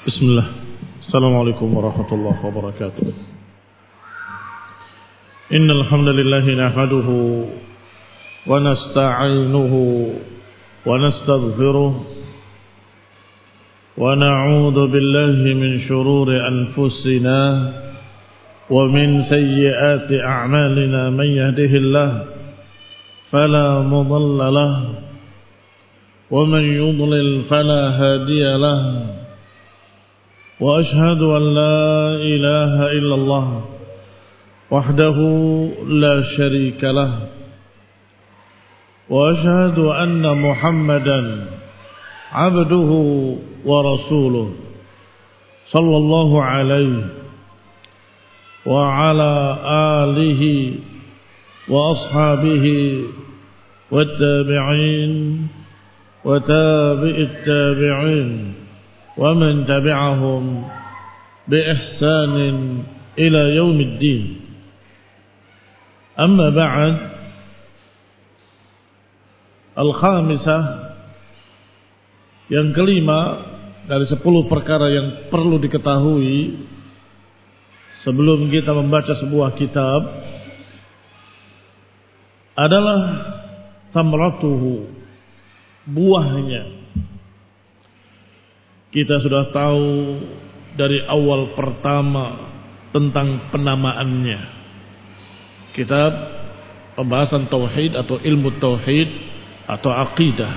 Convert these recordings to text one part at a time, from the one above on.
Bismillah. Assalamualaikum warahmatullahi wabarakatuh. Innal hamdalillah nahmaduhu wa nasta'inuhu wa nastaghfiruh wa na'udzu billahi min shururi anfusina wa min sayyiati a'malina man yahdihillah fala mudilla lahu wa man yudlil fala hadiya lahu. وأشهد أن لا إله إلا الله وحده لا شريك له وأشهد أن محمدا عبده ورسوله صلى الله عليه وعلى آله وأصحابه والتابعين وتابع التابعين ومن تبعهم بإحسان إلى يوم الدين. أما بعد، الخامسة, yang kelima dari 10 perkara yang perlu diketahui sebelum kita membaca sebuah kitab adalah tamratuhu, buahnya. Kita sudah tahu dari awal pertama tentang penamaannya. Kitab pembahasan tauhid atau ilmu tauhid atau akidah.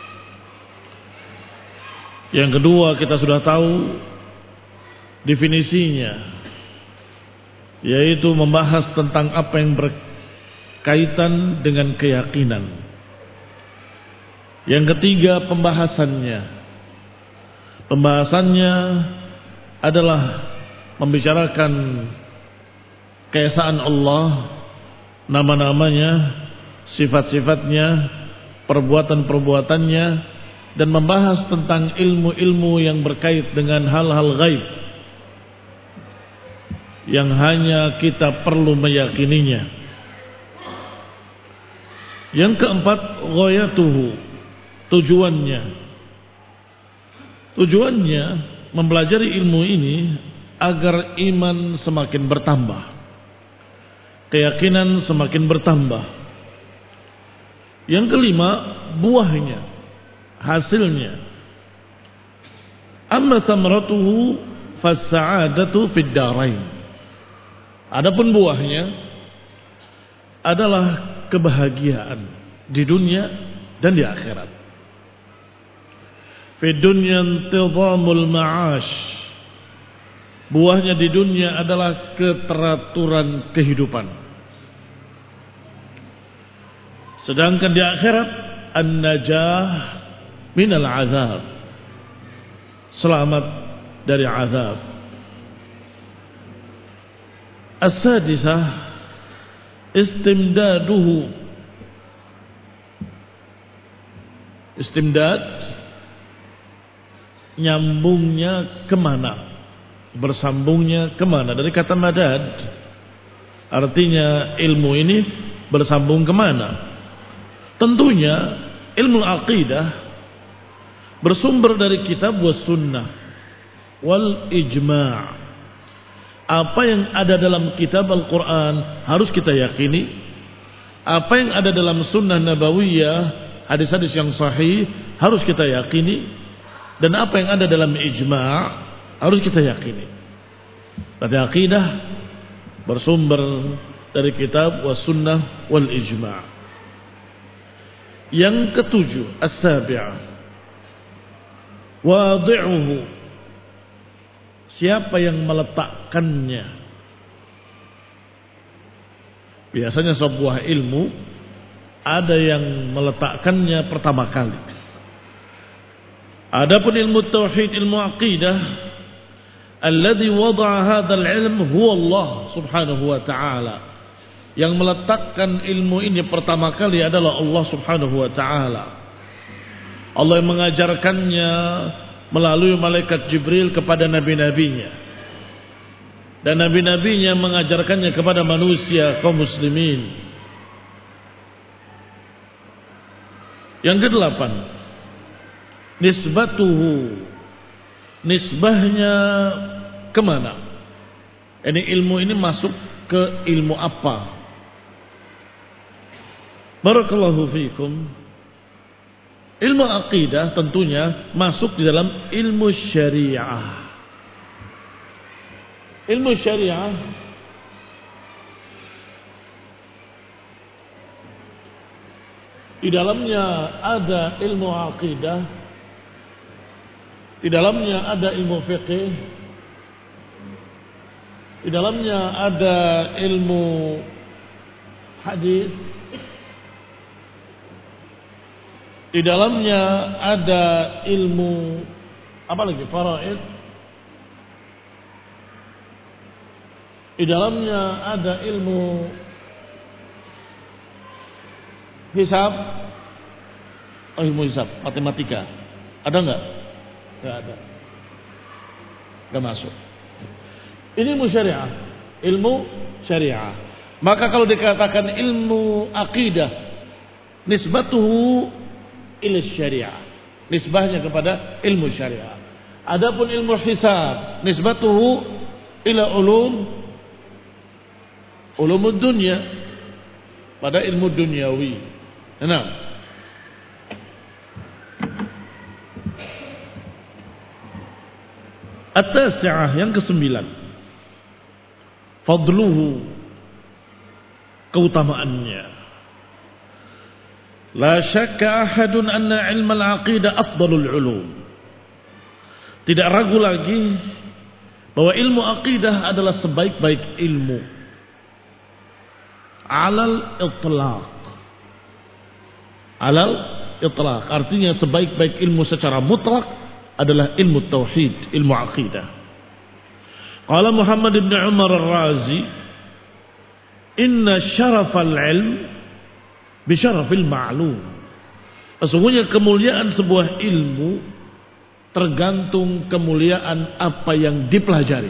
Yang kedua, kita sudah tahu definisinya, yaitu membahas tentang apa yang berkaitan dengan keyakinan. Yang ketiga, Pembahasannya adalah membicarakan keesaan Allah, nama-namanya, sifat-sifatnya, perbuatan-perbuatannya, dan membahas tentang ilmu-ilmu yang berkait dengan hal-hal gaib yang hanya kita perlu meyakininya. Yang keempat, ghayatuhu, Tujuannya mempelajari ilmu ini agar iman semakin bertambah, keyakinan semakin bertambah. Yang kelima, buahnya, hasilnya. Amma thamratuhu fas-sa'adatu fid darain. Adapun buahnya adalah kebahagiaan di dunia dan di akhirat. Fi dunya intizamul ma'ash. Buahnya di dunia adalah keteraturan kehidupan. Sedangkan di akhirat an-najah minal azab. Selamat dari azab. As-sadisah istimdaduhu. Istimdad, nyambungnya kemana, bersambungnya kemana, dari kata madad. Artinya ilmu ini bersambung kemana? Tentunya ilmu aqidah bersumber dari kitab was sunnah wal ijma'. Apa yang ada dalam kitab Al-Quran harus kita yakini. Apa yang ada dalam sunnah nabawiyah, hadis-hadis yang sahih, harus kita yakini. Dan apa yang ada dalam ijma' harus kita yakini. Berarti akidah bersumber dari kitab was sunnah wal ijma'. Yang ketujuh, as-sabi'ah, wadi'uhu, siapa yang meletakkannya. Biasanya sebuah ilmu ada yang meletakkannya pertama kali. Adapun ilmu tauhid, ilmu aqidah, alladhi wada'a hadzal ilm huwa Allah subhanahu wa ta'ala. Yang meletakkan ilmu ini pertama kali adalah Allah subhanahu wa ta'ala. Allah yang mengajarkannya melalui malaikat Jibril kepada nabi-nabinya. Dan nabi-nabinya mengajarkannya kepada manusia kaum muslimin. Yang kedelapan, nisbatuhu nisbahnya kemana? Ini ilmu ini masuk ke ilmu apa? Barakallahu fiikum. Ilmu akidah tentunya masuk di dalam ilmu syariah. Ilmu syariah di dalamnya ada ilmu akidah, di dalamnya ada ilmu fiqih, di dalamnya ada ilmu hadis, di dalamnya ada ilmu apa lagi? Faraid. Di dalamnya ada ilmu hisab. Oh, ilmu hisab, matematika. Ada enggak? Enggak ada. Enggak masuk. Ini ilmu syariah. Ilmu syariah. Maka kalau dikatakan ilmu akidah, nisbatuhu ila syariah. Nisbahnya kepada ilmu syariah. Adapun ilmu hisab, nisbatuhu ila ulumud dunya, pada ilmu duniawi. Nah, at-tasi'ah, yang ke-9, fadluhu, keutamaannya. La syakka ahadun anna ilmu al-aqidah afdalul ulum. Tidak ragu lagi bahwa ilmu aqidah adalah sebaik-baik ilmu. Alal itlaq. Alal itlaq artinya sebaik-baik ilmu secara mutlak adalah ilmu tauhid, ilmu aqidah. Qala Muhammad ibn Umar ar-Razi, inna syarafal ilm bi syarafil ma'lum. Sesungguhnya kemuliaan sebuah ilmu tergantung kemuliaan apa yang dipelajari.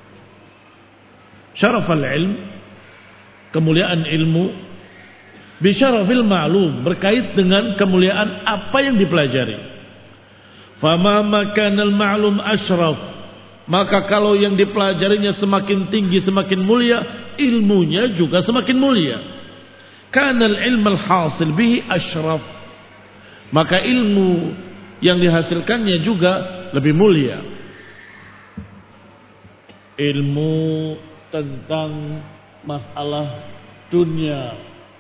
Syarafal ilm, kemuliaan ilmu, bi syarafil ma'lum, berkait dengan kemuliaan apa yang dipelajari. Fama makanal ma'lum asyraf, maka kalau yang dipelajarinya semakin tinggi, semakin mulia, ilmunya juga semakin mulia. Kanal ilmu al-hasil bihi asyraf, maka ilmu yang dihasilkannya juga lebih mulia. Ilmu tentang masalah dunia,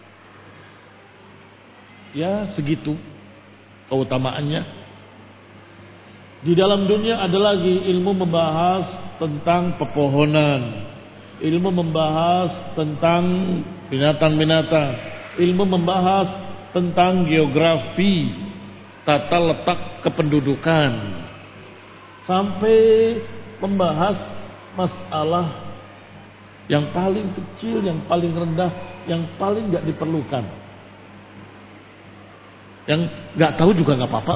ya segitu keutamaannya. Di dalam dunia ada lagi ilmu membahas tentang pepohonan, ilmu membahas tentang binatang-binatang, ilmu membahas tentang geografi, tata letak kependudukan, sampai membahas masalah yang paling kecil, yang paling rendah, yang paling gak diperlukan, yang gak tahu juga gak apa-apa.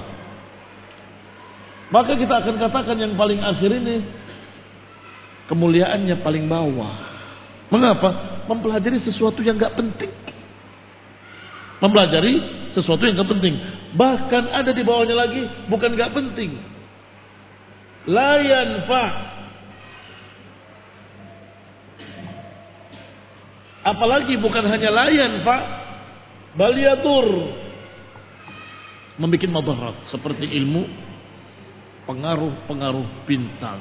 Maka kita akan katakan yang paling akhir ini kemuliaannya paling bawah. Mengapa? Mempelajari sesuatu yang gak penting. Mempelajari sesuatu yang gak penting. Bahkan ada di bawahnya lagi, bukan gak penting, la yanfa'. Apalagi bukan hanya la yanfa', bal yadur, membikin madarat, seperti ilmu pengaruh-pengaruh bintang.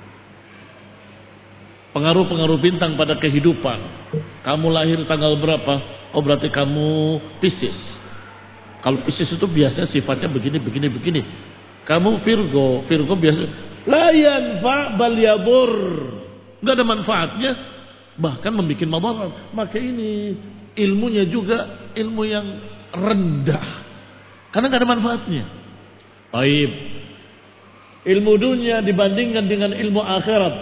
Pengaruh-pengaruh bintang pada kehidupan. Kamu lahir tanggal berapa? Oh, berarti kamu Pisces. Kalau Pisces itu biasanya sifatnya begini. Kamu Virgo biasa la yanfa' bal yadur, enggak ada manfaatnya, bahkan membikin madarat. Maka ini ilmunya juga ilmu yang rendah, karena enggak ada manfaatnya. Baik. Ilmu dunia dibandingkan dengan ilmu akhirat,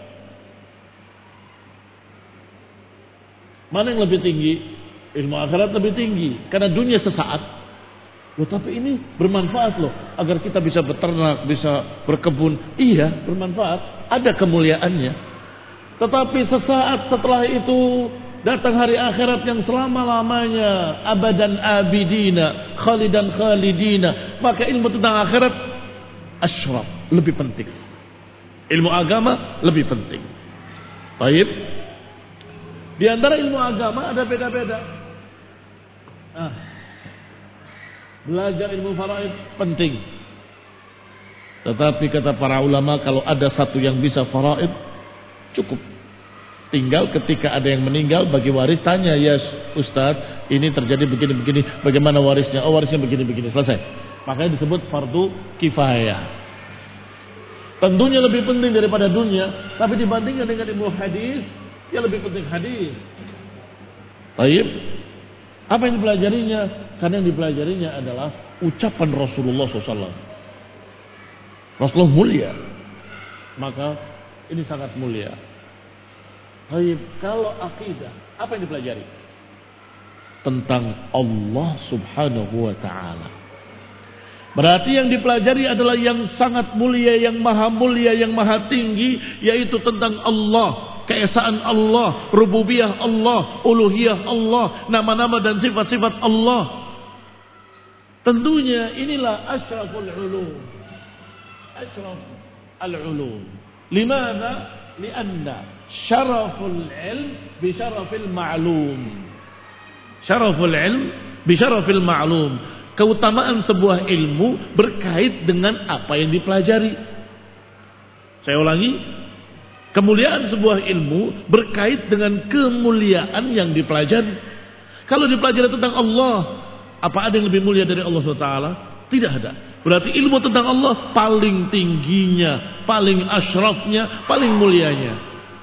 mana yang lebih tinggi? Ilmu akhirat lebih tinggi, karena dunia sesaat. Loh, tapi ini bermanfaat loh, agar kita bisa beternak, bisa berkebun. Iya, bermanfaat, ada kemuliaannya. Tetapi sesaat setelah itu datang hari akhirat yang selama-lamanya, abadan abidina, khalidan khalidina. Maka ilmu tentang akhirat asyraf, lebih penting. Ilmu agama lebih penting. Baik. Di antara ilmu agama ada beda-beda. Belajar ilmu faraid penting. Tetapi kata para ulama, kalau ada satu yang bisa faraid cukup. Tinggal ketika ada yang meninggal bagi waris, tanya, ya Ustaz, ini terjadi begini-begini, bagaimana warisnya? Oh, warisnya begini-begini, selesai. Makanya disebut fardu kifayah. Tentunya lebih penting daripada dunia, tapi dibandingkan dengan ilmu hadis, ya lebih penting hadis. Baik. Apa yang dipelajarinya? Karena yang dipelajarinya adalah ucapan Rasulullah SAW. Rasulullah mulia, maka ini sangat mulia. Baik. Kalau akidah, apa yang dipelajari? Tentang Allah Subhanahu wa Ta'ala. Berarti yang dipelajari adalah yang sangat mulia, yang maha mulia, yang maha tinggi, yaitu tentang Allah, keesaan Allah, rububiyah Allah, uluhiyah Allah, nama-nama dan sifat-sifat Allah. Tentunya inilah asyraful ulum. Asyraf al-ulum. Limana? Lianna syaraful ilm bi syarafil ma'lum. Syaraful ilm bi syarafil ma'lum. Keutamaan sebuah ilmu berkait dengan apa yang dipelajari. Saya ulangi, kemuliaan sebuah ilmu berkait dengan kemuliaan yang dipelajari. Kalau dipelajari tentang Allah, apa ada yang lebih mulia dari Allah SWT? Tidak ada. Berarti ilmu tentang Allah paling tingginya, paling asyrafnya, paling mulianya.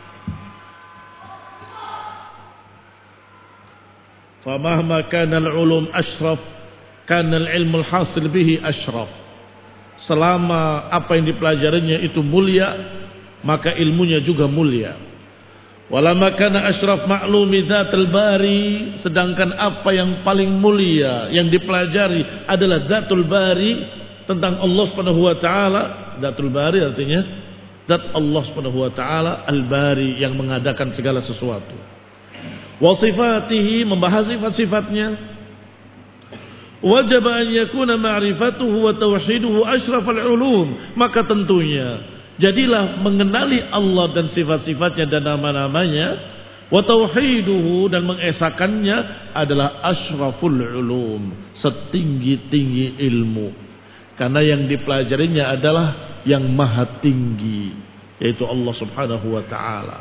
Famahma kana al-ulum asyraf, karena ilmu hasil bihi asyraf. Selama apa yang dipelajarinya itu mulia, maka ilmunya juga mulia. Walama kana asyraf ma'lumi dzatul bari, sedangkan apa yang paling mulia yang dipelajari adalah dzatul bari, tentang Allah Subhanahu wa taala. Dzatul bari artinya zat Allah Subhanahu wa taala, al-bari, yang mengadakan segala sesuatu. Wa sifatihi, membahas sifat-sifatnya. Wajib an yakuna ma'rifatuhu wa tauhiduhu asyrafal ulum. Maka tentunya jadilah mengenali Allah dan sifat-sifatnya dan nama-namanya, wa tauhiduhu, dan mengesakannya adalah asyraful ulum, setinggi-tinggi ilmu. Karena yang dipelajarinya adalah yang maha tinggi, yaitu Allah Subhanahu wa taala.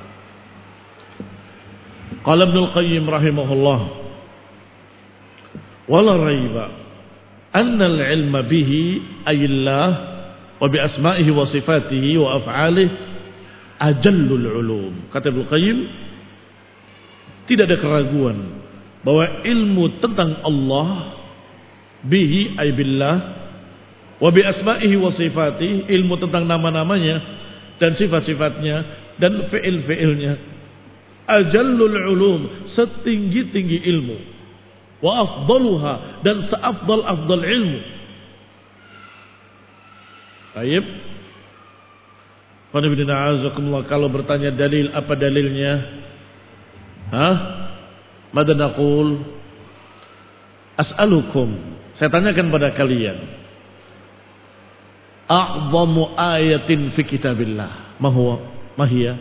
Qala Ibnu Qayyim rahimahullah, wala raiba anna al-ilma bihi ayillah wa bi asma'ihi wa sifatihi wa af'alihi ajallul ulum. Kata Ibnu Qayyim, tidak ada keraguan bahwa ilmu tentang Allah, bihi ay billah, wa bi asma'ihi wa sifatihi, ilmu tentang nama-namanya dan sifat-sifatnya dan fi'il-fi'ilnya, ajallul ulum, setinggi-tinggi ilmu. Wa afdaluha, dan seafdal-afdal ilmu. Baik. Kalau bertanya dalil, apa dalilnya? Mada naqul? As'alukum, saya tanyakan pada kalian. A'zamu ayatin fi kitabillah. Ma hiya?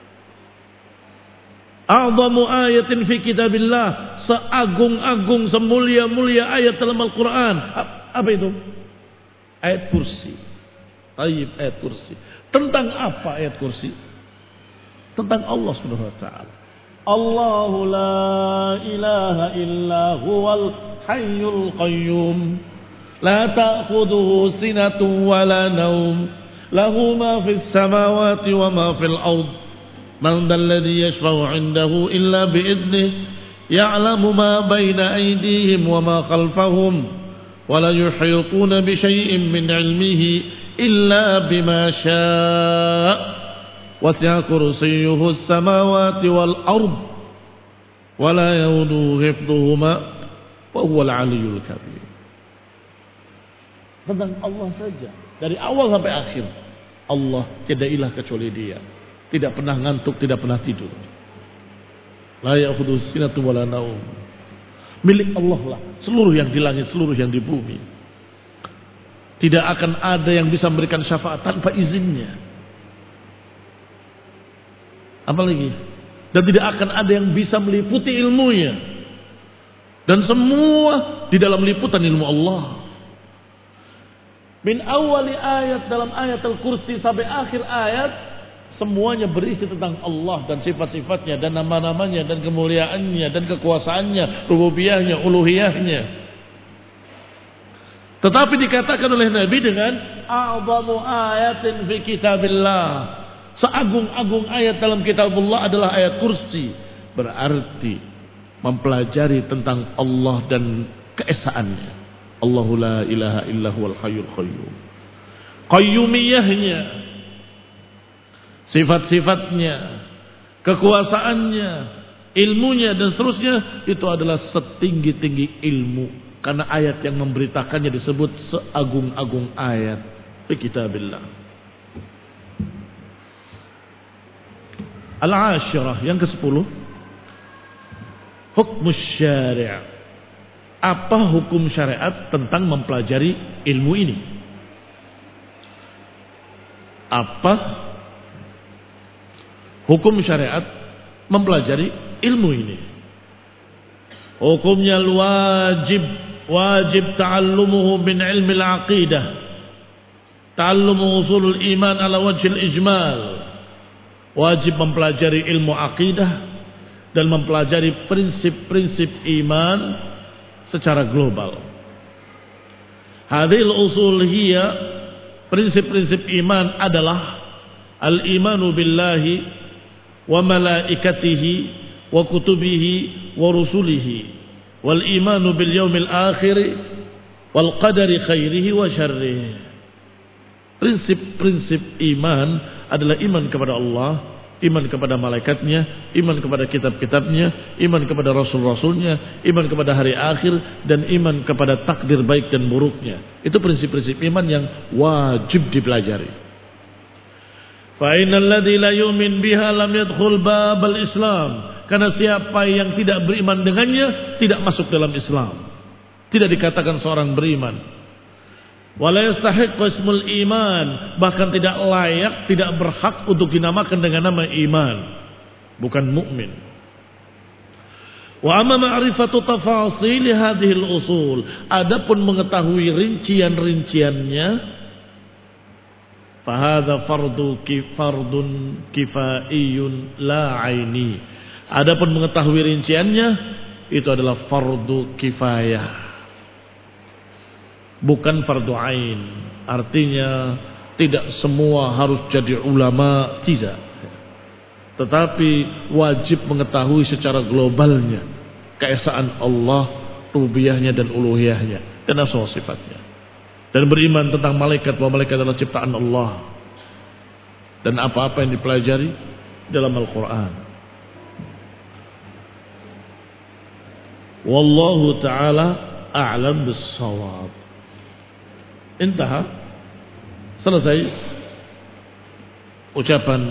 A'zamu ayatin fi kitabillah, seagung-agung, semulia-mulia ayat dalam Al-Quran. Apa itu? Ayat kursi. Tayyib, ayat kursi. Tentang apa ayat kursi? Tentang Allah Subhanahu wa ta'ala. Allahu la ilaha illa huwal hayyul qayyum, la ta'khudhuhu sinatun wa la nawm, lahu ma fis samawati wa ma fil ard, man dhal ladzi yashfa'u 'indahu illa bi idnihi, ya'lamu ma baina aydihim wa ma khalfahum, wa la yuhituna bi syai'in min 'ilmihi illa bima syaa', wasi'a kursiyyuhu as-samawati wal ard, wa la yauduhu hifdhuhuma wa huwal 'aliyyul kabir. Tentang Allah saja, dari awal sampai akhir. Allah tidak ilah kecuali Dia, tidak pernah ngantuk, tidak pernah tidur. La ya'khudhuhu sinatun wa la naum. Milik Allah lah seluruh yang di langit, seluruh yang di bumi. Tidak akan ada yang bisa memberikan syafaat tanpa izinnya. Apalagi? Dan tidak akan ada yang bisa meliputi ilmunya. Dan semua di dalam liputan ilmu Allah. Min awali ayat dalam ayat Al-Kursi sampai akhir ayat, semuanya berisi tentang Allah dan sifat-sifatnya dan nama-namanya dan kemuliaannya dan kekuasaannya, rububiyahnya, uluhiyahnya. Tetapi dikatakan oleh Nabi dengan a'zamu ayatin fi kitabillah. Seagung-agung ayat dalam kitabullah adalah ayat Kursi. Berarti mempelajari tentang Allah dan keesaannya. Allahu la ilaha illa huwal hayyul qayyum. Qayyumiyahnya, sifat-sifatnya, kekuasaannya, ilmunya dan seterusnya, itu adalah setinggi-tinggi ilmu. Karena ayat yang memberitakannya disebut seagung-agung ayat fi kitabillah. Al-Ashirah, yang ke-10, hukmus syari'. Apa hukum syariat tentang mempelajari ilmu ini? Apa hukum syariat mempelajari ilmu ini? Hukumnya wajib ta'allumuhu min ilmi al-aqidah. Ta'allumu usulul iman ala wajhil ijmal. Wajib mempelajari ilmu aqidah dan mempelajari prinsip-prinsip iman secara global. Hadhil usul hiya, prinsip-prinsip iman adalah al-imanu billahi wa malaikatihi wa kutubihi wa rusulihi wal imanu bil yaumil akhir wal qadari khairihi wa syarrihi. Prinsip-prinsip iman adalah iman kepada Allah, iman kepada malaikatnya, iman kepada kitab-kitabnya, iman kepada rasul-rasulnya, iman kepada hari akhir, dan iman kepada takdir baik dan buruknya. Itu prinsip-prinsip iman yang wajib dipelajari. Fa innal ladzi la yu'min biha lam yadkhul babal Islam. Karena siapa yang tidak beriman dengannya tidak masuk dalam Islam. Tidak dikatakan seorang beriman. Wala yastahiqqu ismul iman, bahkan tidak layak, tidak berhak untuk dinamakan dengan nama iman, bukan mukmin. Wa amma ma'rifatu tafasil hadhihi al-usul, adapun mengetahui rincian-rinciannya, fa hadza fardun kifaiyun la aini. Adapun mengetahui rinciannya itu adalah fardu kifayah, bukan fardu ain. Artinya tidak semua harus jadi ulama, tidak. Tetapi wajib mengetahui secara globalnya keesaan Allah, rububiyahnya dan uluhiyahnya dan asal sifatnya. Dan beriman tentang malaikat, bahwa malaikat adalah ciptaan Allah. Dan apa-apa yang dipelajari dalam Al-Quran. Wallahu ta'ala a'lam bis-shawab. Intaha, selesai ucapan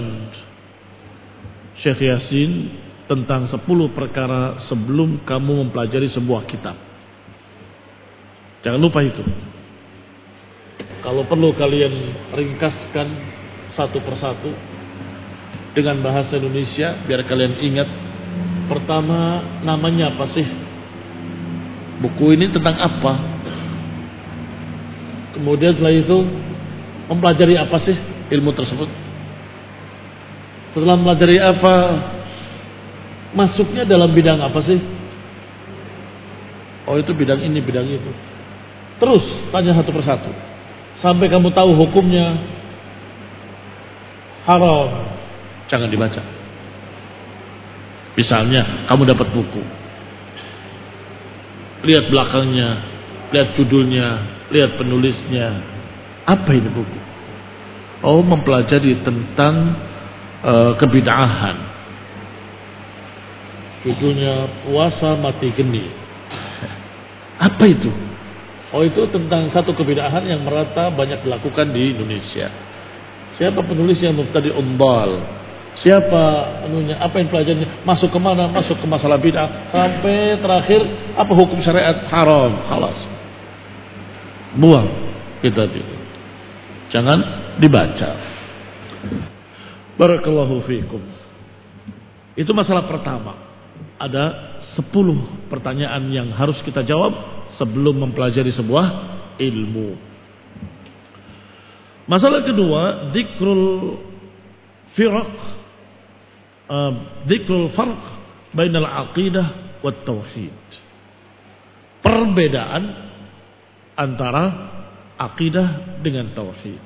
Syekh Yasin tentang 10 perkara sebelum kamu mempelajari sebuah kitab. Jangan lupa itu. Kalau perlu kalian ringkaskan satu persatu dengan bahasa Indonesia biar kalian ingat. Pertama, namanya apa sih? Buku ini tentang apa? Kemudian setelah itu mempelajari apa sih ilmu tersebut? Setelah mempelajari apa, masuknya dalam bidang apa sih? Oh, itu bidang ini, bidang itu. Terus tanya satu persatu sampai kamu tahu hukumnya. Haram, jangan dibaca. Misalnya kamu dapat buku, lihat belakangnya, lihat judulnya, lihat penulisnya. Apa ini buku? Oh, mempelajari tentang kebid'ahan. Judulnya Puasa Mati Geni. Apa itu? Oh, itu tentang satu kebid'ahan yang merata banyak dilakukan di Indonesia. Siapa penulisnya? Muftadi Umbal. Siapa anunya? Apa yang pelajarannya? Masuk ke mana? Masuk ke masalah bid'ah. Sampai terakhir, apa hukum syariat? Haram. Halas. Buang kitab itu. Jangan dibaca. Barakallahu fiikum. Itu masalah pertama. Ada 10 pertanyaan yang harus kita jawab sebelum mempelajari sebuah ilmu. Masalah kedua, dzikrul farq bainal aqidah wat tauhid. Perbedaan antara aqidah dengan tauhid.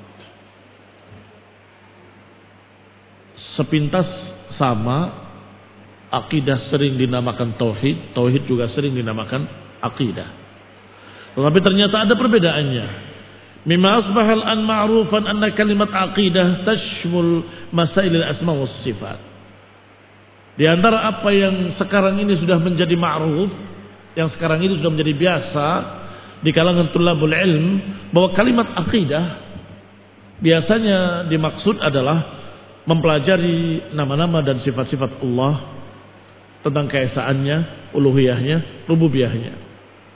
Sepintas sama, aqidah sering dinamakan tauhid, tauhid juga sering dinamakan aqidah. Tetapi ternyata ada perbedaannya. Mimma asbahal an ma'rufan anna kalimat aqidah tashmul masailil asma was sifat. Di antara apa yang sekarang ini sudah menjadi ma'ruf, yang sekarang ini sudah menjadi biasa di kalangan tulabul ilm, bahwa kalimat aqidah biasanya dimaksud adalah mempelajari nama-nama dan sifat-sifat Allah, tentang keesaannya, uluhiyahnya, rububiyahnya.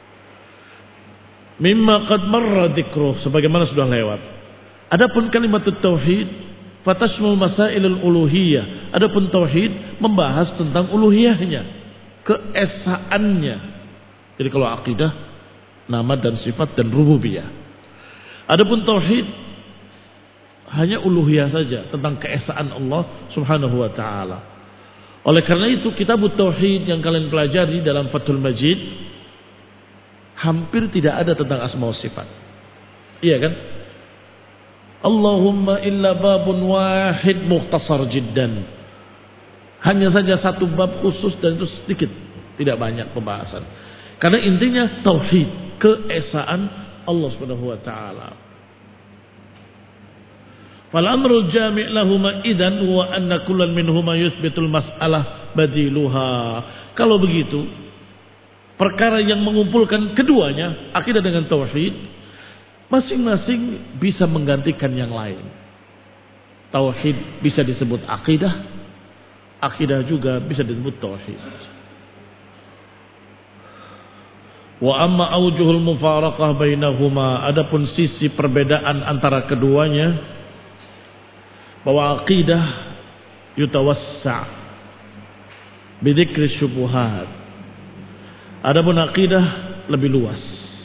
Mimma qad marra dzikruh, sebagaimana sudah lewat. Adapun kalimat tauhid fatashmul masailul uluhiyah. Adapun tauhid membahas tentang uluhiyahnya, keesaannya. Jadi kalau akidah nama dan sifat dan rububiyah. Adapun tauhid hanya uluhiyah saja, tentang keesaan Allah Subhanahu wa taala. Oleh karena itu kitab tauhid yang kalian pelajari dalam Fathul Majid hampir tidak ada tentang asma wa sifat. Iya kan? Allahumma illa babun wahid mukhtasar jiddan. Hanya saja satu bab khusus dan itu sedikit, tidak banyak pembahasan. Karena intinya tauhid, keesaan Allah Subhanahu wa taala. Fal amrul jami' lahuma idzan wa anna kullan minhuma yuthbitul mas'alah badiluha. Kalau begitu, perkara yang mengumpulkan keduanya, akidah dengan tauhid, masing-masing bisa menggantikan yang lain. Tauhid bisa disebut akidah, akidah juga bisa disebut tauhid. Wa amma aujuhul mufaraqah bainahuma, adapun sisi perbedaan antara keduanya, bahwa akidah yutawassa' bidzikri syubuhat. Adapun akidah lebih luas,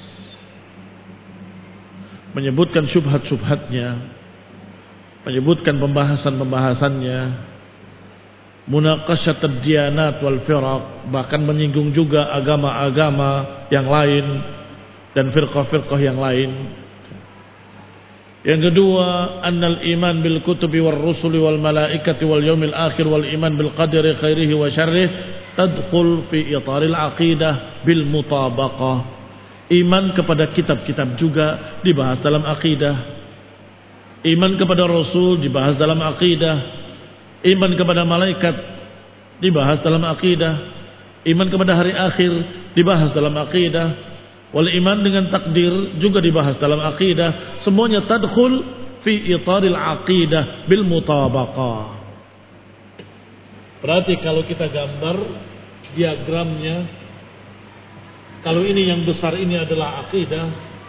menyebutkan syubhat-syubhatnya, menyebutkan pembahasan-pembahasannya, munaqashat ad-diyanat wal firaq, bahkan menyinggung juga agama-agama yang lain dan firqah-firqah yang lain. Yang kedua, annal iman bil kutubi wal rusuli wal malaikati wal yaumil akhir wal iman bil qadri khairihi wa syarrih tadkhul fi itaril aqidah bil mutabaqah. Iman kepada kitab-kitab juga dibahas dalam akidah. Iman kepada Rasul dibahas dalam akidah. Iman kepada malaikat dibahas dalam akidah. Iman kepada hari akhir dibahas dalam akidah. Wal iman dengan takdir juga dibahas dalam akidah. Semuanya tadkhul fi itaril aqidah bil mutabaqah. Berarti kalau kita gambar diagramnya, kalau ini yang besar ini adalah akidah,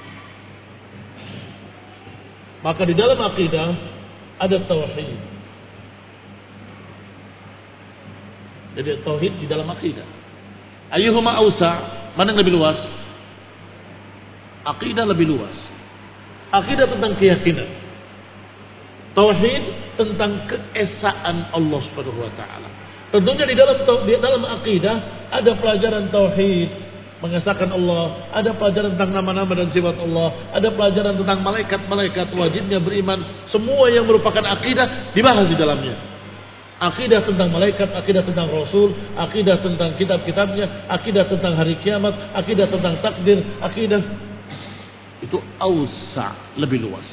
maka di dalam akidah ada tauhid. Jadi tauhid di dalam akidah. Ayyuhuma ausa', mana yang lebih luas? Akidah lebih luas. Akidah tentang keyakinan. Tauhid tentang keesaan Allah Subhanahu wa taala. Tentunya di dalam akidah ada pelajaran tauhid, mengesahkan Allah, ada pelajaran tentang nama-nama dan sifat Allah, ada pelajaran tentang malaikat-malaikat, wajibnya beriman, semua yang merupakan akidah dibahas di dalamnya. Akidah tentang malaikat, akidah tentang Rasul, akidah tentang kitab-kitabnya, akidah tentang hari kiamat, akidah tentang takdir, akidah itu ausa, lebih luas.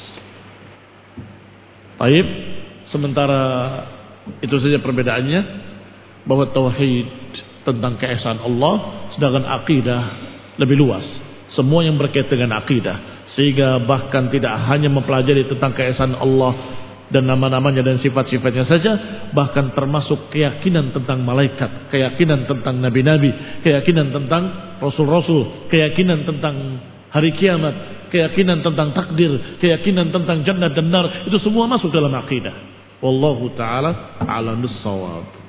Baik, sementara itu saja perbedaannya, bahwa tauhid tentang keesaan Allah, sedangkan akidah lebih luas. Semua yang berkaitan dengan akidah, sehingga bahkan tidak hanya mempelajari tentang keesaan Allah dan nama-namanya dan sifat-sifatnya saja, bahkan termasuk keyakinan tentang malaikat, keyakinan tentang nabi-nabi, keyakinan tentang rasul-rasul, keyakinan tentang hari kiamat, keyakinan tentang takdir, keyakinan tentang jannah dan nar, itu semua masuk dalam akidah. Wallahu ta'ala a'lam bis-shawab.